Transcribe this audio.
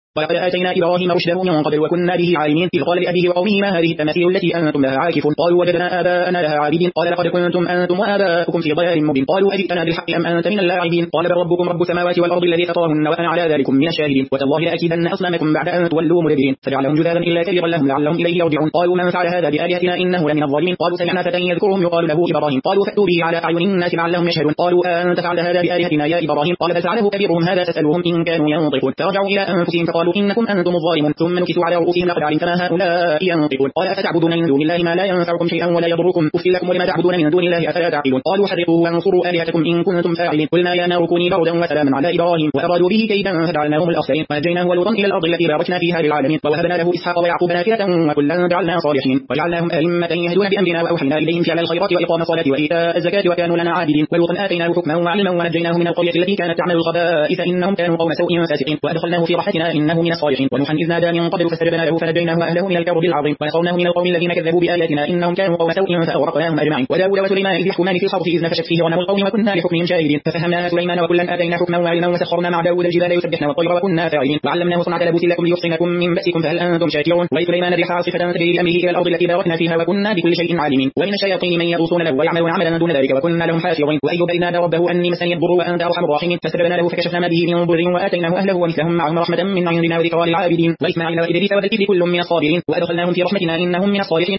ولقد آتينا إبراهيم رشده من قبل وكنا به عالمين إذ قال لأبيه وقومه ما هذه التماثيل التي أنتم لها عاكفون قالوا وجدنا آباءنا لها عابدين قال لقد كنتم أنتم وآباؤكم في ضلال مبين قالوا أجئتنا بالحق أم أنت من اللاعبين قال بل ربكم رب السماوات والأرض الذي فطرهن وأنا على ذلكم من الشاهدين وتالله لأكيدن أصنامكم بعد أن تولوا مدبرين فجعلهم جذاذا إلا كبيرا لهم لعلهم إليه يرجعون قالوا من فعل هذا بآلهتنا إنه لمن الظالمين قالوا سمعنا فتى يذكرهم يقال له إبراهيم قالوا فأتوا به على أعين الناس لعلهم يشهدون قالوا أنت فعل هذا بآلهتنا يا إبراهيم قال بل فعله كبيرهم هذا فاسألوهم إن كانوا ينطقون فرجعوا إلى أنفسهم فقالوا إنكم أنتم الظالمون ثم نكسوا على رؤوسهم لقد علمت ما هؤلاء ينطقون قال أفتعبدون من دون الله ما لا ينفعكم شيئا ولا يضركم أفل لكم ولما تعبدون من دون الله أفلا تعقلون قالوا حرقوه وانصروا آلهتكم إن كنتم فاعلين قلنا يا نار كوني بردا وسلاما على إبراهيم وأرادوا به كيدا فجعلناهم الأخسرين ونجيناه ولوطا إلى الأرض التي باركنا فيها للعالمين ووهبنا له إسحاق ويعقوب نافلة وكلا جعلنا صالحين وجعلناهم أئمة يهدون بأمرنا وأوحينا إليهم فعل الخيرات وإقام الصلاة وإيتاء الزكاة وكانوا لنا عابدين ولوطا آتيناه حكما وعلما ونجيناه من القرية التي كانت تعمل الخبائث إنهم كانوا قوم سوء فاسقين وأدخلناه في رحمتنا إنه من الصالحين ونوحا إذ نادى من قبل فاستجبنا له فنجيناه وأهله من الكرب العظيم ونصرناه من القوم الذين كذبوا بآياتنا إنهم كانوا قوم سوء فأغرقناهم أجمعين وداود وسليمان إذ يحكمان في الحرث إذ نفشت فيه غنم القوم وكنا لحكمهم شاهدين ففهمناها سليمان وكلا آتينا حكما وعلما وسخرنا مع داود الجبال يسبحن والطير وكنا فاعلين وعلمناه صنعة لبوس لكم ليحصنكم من بأسكم فهل أنتم شاكرون ولسليمان الريح عاصفة تجري بأمره إلى الأرض التي باركنا فيها وكنا بكل شيء عالمين ومن الشياطين من يغوصون له ويعملون عملا دون ذلك وكنا لهم حافظين وأيوب إذ نادى ربه أني مسني الضر وأنت أرحم الراحمين فاستجبنا له فكشفنا ما به من ضر وآتيناه أهله ومثلهم معهم رحمة من عندنا وذكرى للعابدين وإسماعيل وإدريس وذا الكفل كل من الصابرين وأدخلناهم في رحمتنا إنهم من الصالحين